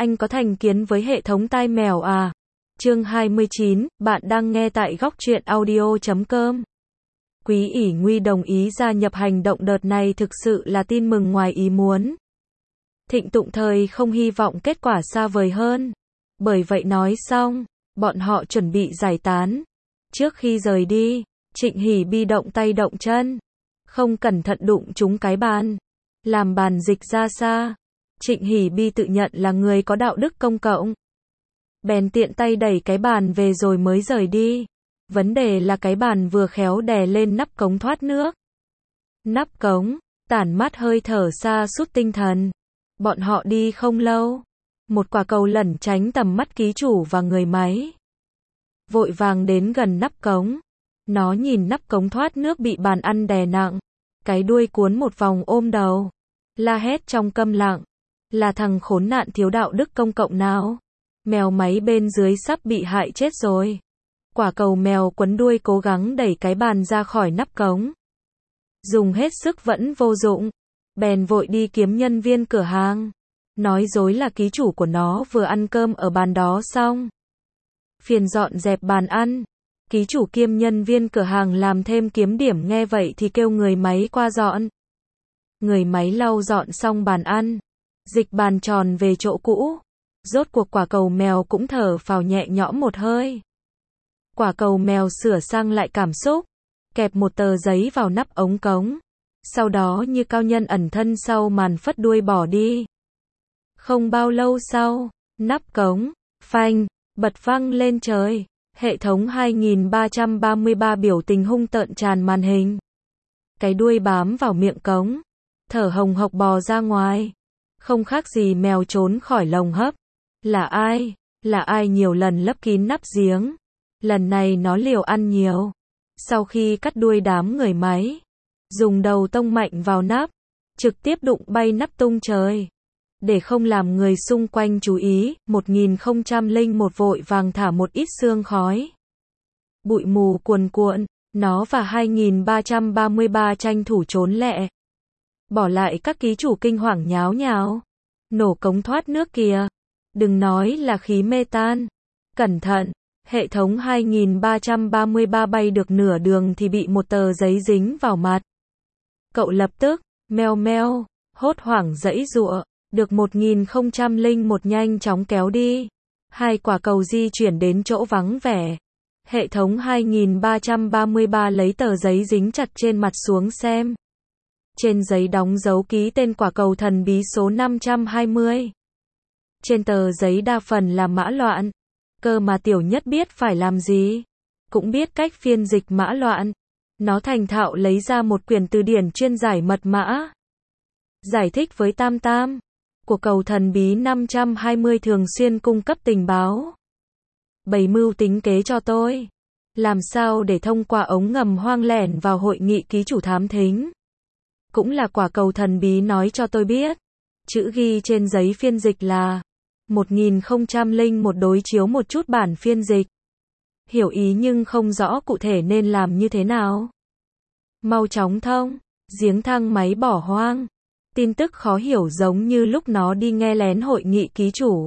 Anh có thành kiến với hệ thống tai mèo à? Chương 29, bạn đang nghe tại góc truyện audio.com. Quý ỷ Nguy đồng ý gia nhập hành động đợt này thực sự là tin mừng ngoài ý muốn. Thịnh Tụng Thời không hy vọng kết quả xa vời hơn. Bởi vậy nói xong, bọn họ chuẩn bị giải tán. Trước khi rời đi, Trịnh Hỷ Bi động tay động chân, không cẩn thận đụng trúng cái bàn, làm bàn dịch ra xa. Trịnh Hỷ Bi tự nhận là người có đạo đức công cộng, bèn tiện tay đẩy cái bàn về rồi mới rời đi. Vấn đề là cái bàn vừa khéo đè lên nắp cống thoát nước. Nắp cống, tản mát hơi thở sa sút tinh thần. Bọn họ đi không lâu, một quả cầu lẩn tránh tầm mắt ký chủ và người máy. Vội vàng đến gần nắp cống. Nó nhìn nắp cống thoát nước bị bàn ăn đè nặng, cái đuôi cuốn một vòng ôm đầu, la hét trong câm lặng. Là thằng khốn nạn thiếu đạo đức công cộng nào? Mèo máy bên dưới sắp bị hại chết rồi. Quả cầu mèo quấn đuôi cố gắng đẩy cái bàn ra khỏi nắp cống. Dùng hết sức vẫn vô dụng. Bèn vội đi kiếm nhân viên cửa hàng. Nói dối là ký chủ của nó vừa ăn cơm ở bàn đó xong. Phiền dọn dẹp bàn ăn. Ký chủ kiêm nhân viên cửa hàng làm thêm kiếm điểm nghe vậy thì kêu người máy qua dọn. Người máy lau dọn xong bàn ăn, dịch bàn tròn về chỗ cũ. Rốt cuộc quả cầu mèo cũng thở phào nhẹ nhõm một hơi. Quả cầu mèo sửa sang lại cảm xúc, kẹp một tờ giấy vào nắp ống cống. Sau đó như cao nhân ẩn thân sau màn phất đuôi bỏ đi. Không bao lâu sau, nắp cống, phanh, bật vang lên trời. Hệ thống 2333 biểu tình hung tợn tràn màn hình. Cái đuôi bám vào miệng cống, thở hồng hộc bò ra ngoài. Không khác gì mèo trốn khỏi lồng hấp. Là ai? Là ai nhiều lần lấp kín nắp giếng? Lần này nó liều ăn nhiều. Sau khi cắt đuôi đám người máy, dùng đầu tông mạnh vào nắp, trực tiếp đụng bay nắp tung trời. Để không làm người xung quanh chú ý, 1001 vội vàng thả một ít sương khói. Bụi mù cuồn cuộn, nó và 2333 tranh thủ trốn lẹ. Bỏ lại các ký chủ kinh hoàng nháo nhào. Nổ cống thoát nước kìa. Đừng nói là khí mê tan. Cẩn thận, hệ thống 2333 bay được nửa đường thì bị một tờ giấy dính vào mặt. Cậu lập tức, meo meo, hốt hoảng giãy giụa. Được 1001 nhanh chóng kéo đi. Hai quả cầu di chuyển đến chỗ vắng vẻ. Hệ thống 2333 lấy tờ giấy dính chặt trên mặt xuống xem. Trên giấy đóng dấu ký tên quả cầu thần bí số 520. Trên tờ giấy đa phần là mã loạn. Cơ mà Tiểu Nhất biết phải làm gì. Cũng biết cách phiên dịch mã loạn. Nó thành thạo lấy ra một quyển từ điển chuyên giải mật mã. Giải thích với Tam Tam. Của cầu thần bí 520 thường xuyên cung cấp tình báo. Bày mưu tính kế cho tôi. Làm sao để thông qua ống ngầm hoang lẻn vào hội nghị ký chủ thám thính. Cũng là quả cầu thần bí nói cho tôi biết. Chữ ghi trên giấy phiên dịch là 1001 đối chiếu một chút bản phiên dịch. Hiểu ý nhưng không rõ cụ thể nên làm như thế nào. Mau chóng thông, giếng thang máy bỏ hoang. Tin tức khó hiểu giống như lúc nó đi nghe lén hội nghị ký chủ.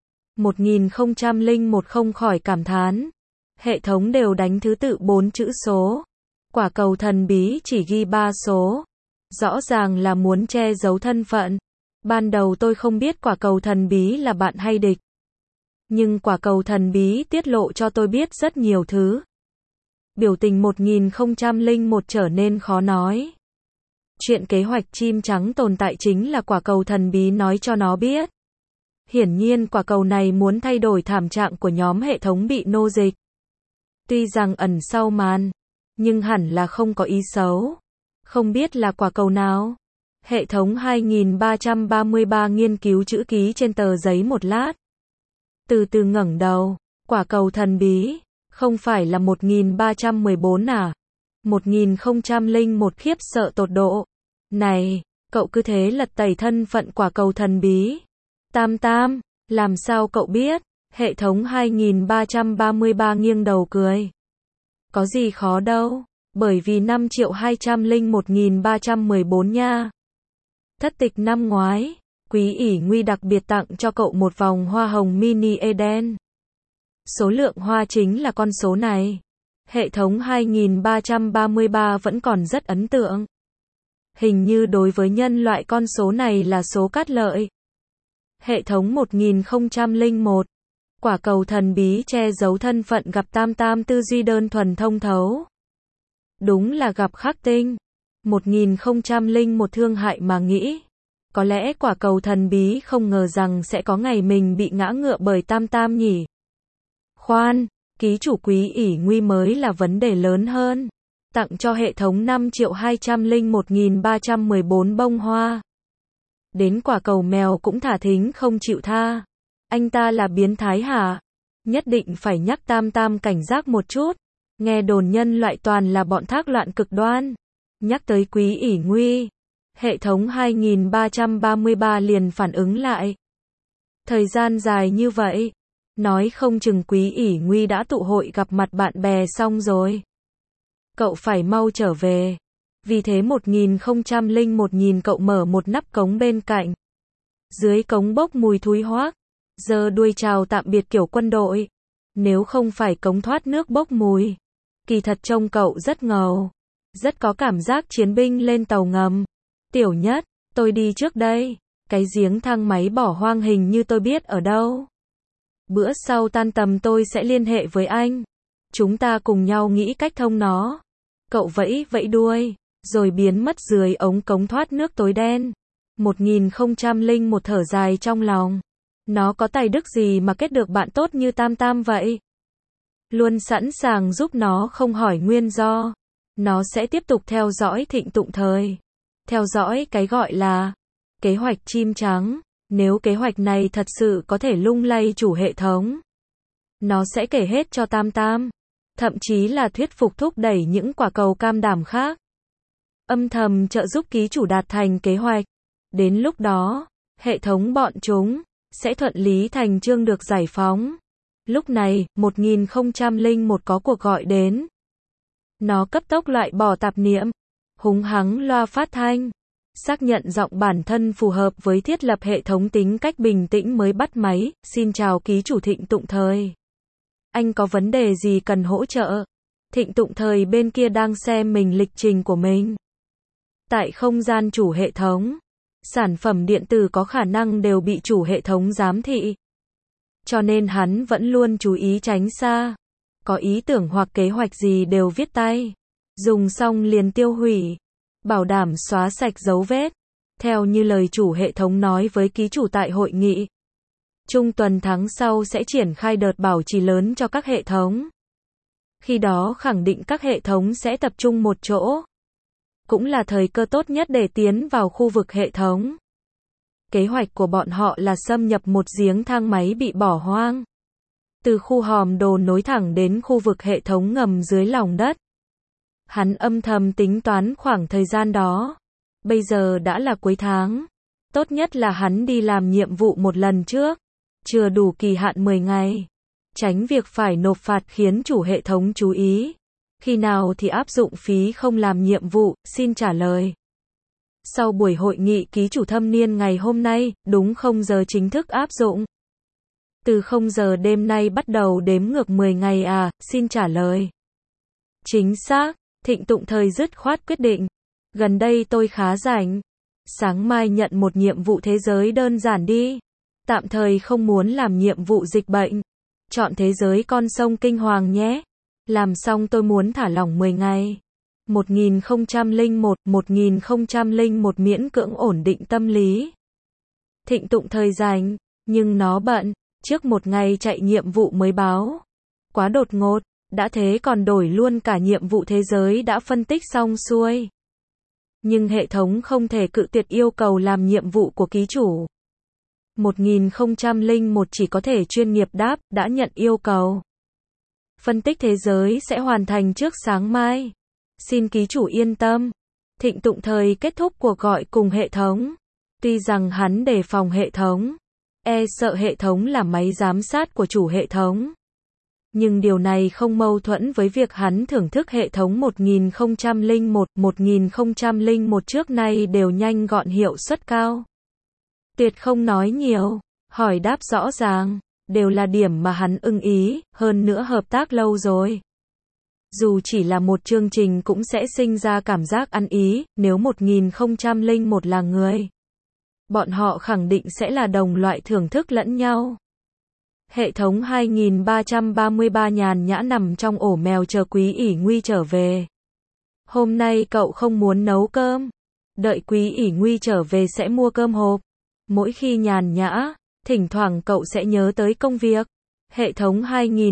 1001 không khỏi cảm thán. Hệ thống đều đánh thứ tự 4 chữ số. Quả cầu thần bí chỉ ghi 3 số. Rõ ràng là muốn che giấu thân phận. Ban đầu tôi không biết quả cầu thần bí là bạn hay địch. Nhưng quả cầu thần bí tiết lộ cho tôi biết rất nhiều thứ. Biểu tình 1001 trở nên khó nói. Chuyện kế hoạch chim trắng tồn tại chính là quả cầu thần bí nói cho nó biết. Hiển nhiên quả cầu này muốn thay đổi thảm trạng của nhóm hệ thống bị nô dịch. Tuy rằng ẩn sau màn, nhưng hẳn là không có ý xấu. Không biết là quả cầu nào. Hệ thống 2333 nghiên cứu chữ ký trên tờ giấy một lát. Từ từ ngẩng đầu, quả cầu thần bí, không phải là 1314 à? 1001 khiếp sợ tột độ. Này, cậu cứ thế lật tẩy thân phận quả cầu thần bí. Tam Tam, làm sao cậu biết? Hệ thống 2333 nghiêng đầu cười. Có gì khó đâu, bởi vì 5.201.314 nha. Thất tịch năm ngoái, Quý ỷ Nguy đặc biệt tặng cho cậu một vòng hoa hồng mini Eden. Số lượng hoa chính là con số này. Hệ thống 2333 vẫn còn rất ấn tượng. Hình như đối với nhân loại con số này là số cát lợi. Hệ thống 1001. Quả cầu thần bí che giấu thân phận gặp Tam Tam tư duy đơn thuần thông thấu. Đúng là gặp khắc tinh. 1001 thương hại mà nghĩ. Có lẽ quả cầu thần bí không ngờ rằng sẽ có ngày mình bị ngã ngựa bởi Tam Tam nhỉ. Khoan, ký chủ Quý ỷ Nguy mới là vấn đề lớn hơn. Tặng cho hệ thống 5.201.314 bông hoa. Đến quả cầu mèo cũng thả thính không chịu tha. Anh ta là biến thái hả? Nhất định phải nhắc Tam Tam cảnh giác một chút. Nghe đồn nhân loại toàn là bọn thác loạn cực đoan. Nhắc tới Quý ỷ Nguy, hệ thống 2333 liền phản ứng lại. Thời gian dài như vậy, nói không chừng Quý ỷ Nguy đã tụ hội gặp mặt bạn bè xong rồi. Cậu phải mau trở về. Vì thế 1001 nhìn cậu mở một nắp cống bên cạnh. Dưới cống bốc mùi thúi hoác, giơ đuôi chào tạm biệt kiểu quân đội. Nếu không phải cống thoát nước bốc mùi, kỳ thật trông cậu rất ngầu. Rất có cảm giác chiến binh lên tàu ngầm. Tiểu Nhất, tôi đi trước đây. Cái giếng thang máy bỏ hoang hình như tôi biết ở đâu. Bữa sau tan tầm tôi sẽ liên hệ với anh. Chúng ta cùng nhau nghĩ cách thông nó. Cậu vẫy vẫy đuôi, rồi biến mất dưới ống cống thoát nước tối đen. 1001 thở dài trong lòng. Nó có tài đức gì mà kết được bạn tốt như Tam Tam vậy? Luôn sẵn sàng giúp nó không hỏi nguyên do. Nó sẽ tiếp tục theo dõi Thịnh Tụng Thời. Theo dõi cái gọi là kế hoạch chim trắng. Nếu kế hoạch này thật sự có thể lung lay chủ hệ thống, nó sẽ kể hết cho Tam Tam. Thậm chí là thuyết phục thúc đẩy những quả cầu cam đảm khác. Âm thầm trợ giúp ký chủ đạt thành kế hoạch. Đến lúc đó, hệ thống bọn chúng sẽ thuận lý thành chương được giải phóng. Lúc này, 1001 có cuộc gọi đến. Nó cấp tốc loại bỏ tạp niệm, húng hắng loa phát thanh, xác nhận giọng bản thân phù hợp với thiết lập hệ thống tính cách bình tĩnh mới bắt máy. Xin chào ký chủ Thịnh Tụng Thời. Anh có vấn đề gì cần hỗ trợ? Thịnh Tụng Thời bên kia đang xem mình lịch trình của mình. Tại không gian chủ hệ thống, sản phẩm điện tử có khả năng đều bị chủ hệ thống giám thị. Cho nên hắn vẫn luôn chú ý tránh xa. Có ý tưởng hoặc kế hoạch gì đều viết tay. Dùng xong liền tiêu hủy. Bảo đảm xóa sạch dấu vết. Theo như lời chủ hệ thống nói với ký chủ tại hội nghị. Trung tuần tháng sau sẽ triển khai đợt bảo trì lớn cho các hệ thống. Khi đó khẳng định các hệ thống sẽ tập trung một chỗ. Cũng là thời cơ tốt nhất để tiến vào khu vực hệ thống. Kế hoạch của bọn họ là xâm nhập một giếng thang máy bị bỏ hoang. Từ khu hòm đồ nối thẳng đến khu vực hệ thống ngầm dưới lòng đất. Hắn âm thầm tính toán khoảng thời gian đó. Bây giờ đã là cuối tháng. Tốt nhất là hắn đi làm nhiệm vụ một lần trước. Chưa đủ kỳ hạn 10 ngày. Tránh việc phải nộp phạt khiến chủ hệ thống chú ý. Khi nào thì áp dụng phí không làm nhiệm vụ, xin trả lời. Sau buổi hội nghị ký chủ thâm niên ngày hôm nay, đúng 0 giờ chính thức áp dụng. Từ 0 giờ đêm nay bắt đầu đếm ngược 10 ngày à, xin trả lời. Chính xác, Thịnh Tụng Thời dứt khoát quyết định. Gần đây tôi khá rảnh. Sáng mai nhận một nhiệm vụ thế giới đơn giản đi. Tạm thời không muốn làm nhiệm vụ dịch bệnh. Chọn thế giới con sông kinh hoàng nhé. Làm xong tôi muốn thả lỏng 10 ngày. 1001 miễn cưỡng ổn định tâm lý. Thịnh Tụng Thời rảnh, nhưng nó bận. Trước một ngày chạy nhiệm vụ mới báo. Quá đột ngột, đã thế còn đổi luôn cả nhiệm vụ thế giới đã phân tích xong xuôi. Nhưng hệ thống không thể cự tuyệt yêu cầu làm nhiệm vụ của ký chủ. 1001 chỉ có thể chuyên nghiệp đáp, đã nhận yêu cầu. Phân tích thế giới sẽ hoàn thành trước sáng mai. Xin ký chủ yên tâm. Thịnh Tụng Thời kết thúc cuộc gọi cùng hệ thống. Tuy rằng hắn đề phòng hệ thống, sợ hệ thống là máy giám sát của chủ hệ thống. Nhưng điều này không mâu thuẫn với việc hắn thưởng thức hệ thống 1001 trước nay đều nhanh gọn hiệu suất cao. Tuyệt không nói nhiều, hỏi đáp rõ ràng, đều là điểm mà hắn ưng ý, hơn nữa hợp tác lâu rồi. Dù chỉ là một chương trình cũng sẽ sinh ra cảm giác ăn ý, nếu 1001 là người. Bọn họ khẳng định sẽ là đồng loại thưởng thức lẫn nhau. Hệ thống 2333 nhàn nhã nằm trong ổ mèo chờ Quý ỷ Nguy trở về. Hôm nay cậu không muốn nấu cơm. Đợi Quý ỷ Nguy trở về sẽ mua cơm hộp. Mỗi khi nhàn nhã, thỉnh thoảng cậu sẽ nhớ tới công việc. Hệ thống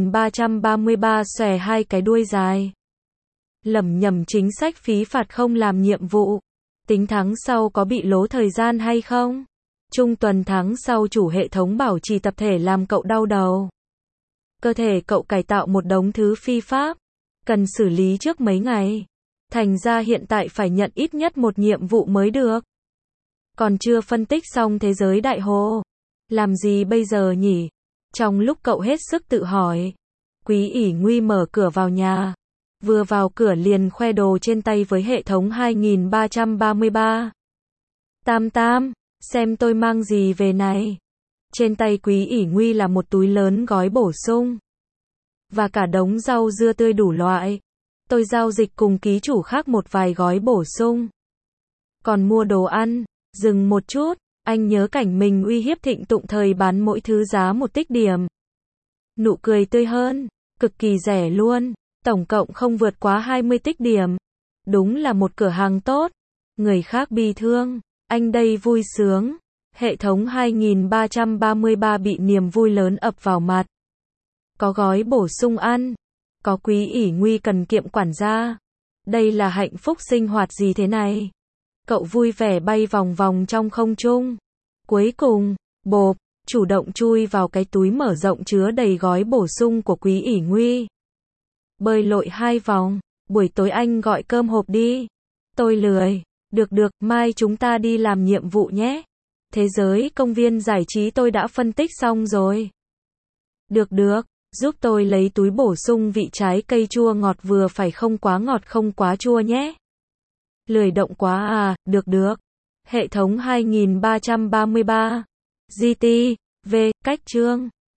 2333 xòe hai cái đuôi dài. Lẩm nhẩm chính sách phí phạt không làm nhiệm vụ. Tính tháng sau có bị lố thời gian hay không? Trung tuần tháng sau chủ hệ thống bảo trì tập thể làm cậu đau đầu. Cơ thể cậu cải tạo một đống thứ phi pháp. Cần xử lý trước mấy ngày. Thành ra hiện tại phải nhận ít nhất một nhiệm vụ mới được. Còn chưa phân tích xong thế giới đại hồ. Làm gì bây giờ nhỉ? Trong lúc cậu hết sức tự hỏi, Quý ỷ Nguy mở cửa vào nhà. Vừa vào cửa liền khoe đồ trên tay với hệ thống 2333. Tam tam, xem tôi mang gì về này. Trên tay Quý ỷ Nguy là một túi lớn gói bổ sung. Và cả đống rau dưa tươi đủ loại. Tôi giao dịch cùng ký chủ khác một vài gói bổ sung. Còn mua đồ ăn, dừng một chút, anh nhớ cảnh mình uy hiếp Thịnh Tụng thời bán mỗi thứ giá 1 tích điểm. Nụ cười tươi hơn, cực kỳ rẻ luôn, tổng cộng không vượt quá 20 tích điểm. Đúng là một cửa hàng tốt. Người khác bi thương, anh đây vui sướng. Hệ thống 2333 bị niềm vui lớn ập vào mặt. Có gói bổ sung ăn. Có Quý ỷ Nguy cần kiệm quản gia. Đây là hạnh phúc sinh hoạt gì thế này? Cậu vui vẻ bay vòng vòng trong không trung. Cuối cùng, bộp, chủ động chui vào cái túi mở rộng chứa đầy gói bổ sung của Quý ỷ Nguy. Bơi lội 2 vòng, buổi tối anh gọi cơm hộp đi. Tôi lười. Được được, mai chúng ta đi làm nhiệm vụ nhé. Thế giới công viên giải trí tôi đã phân tích xong rồi. Được được, giúp tôi lấy túi bổ sung vị trái cây chua ngọt vừa phải, không quá ngọt không quá chua nhé. Lười động quá à, được được. Hệ thống 2333. GT, V, cách chương.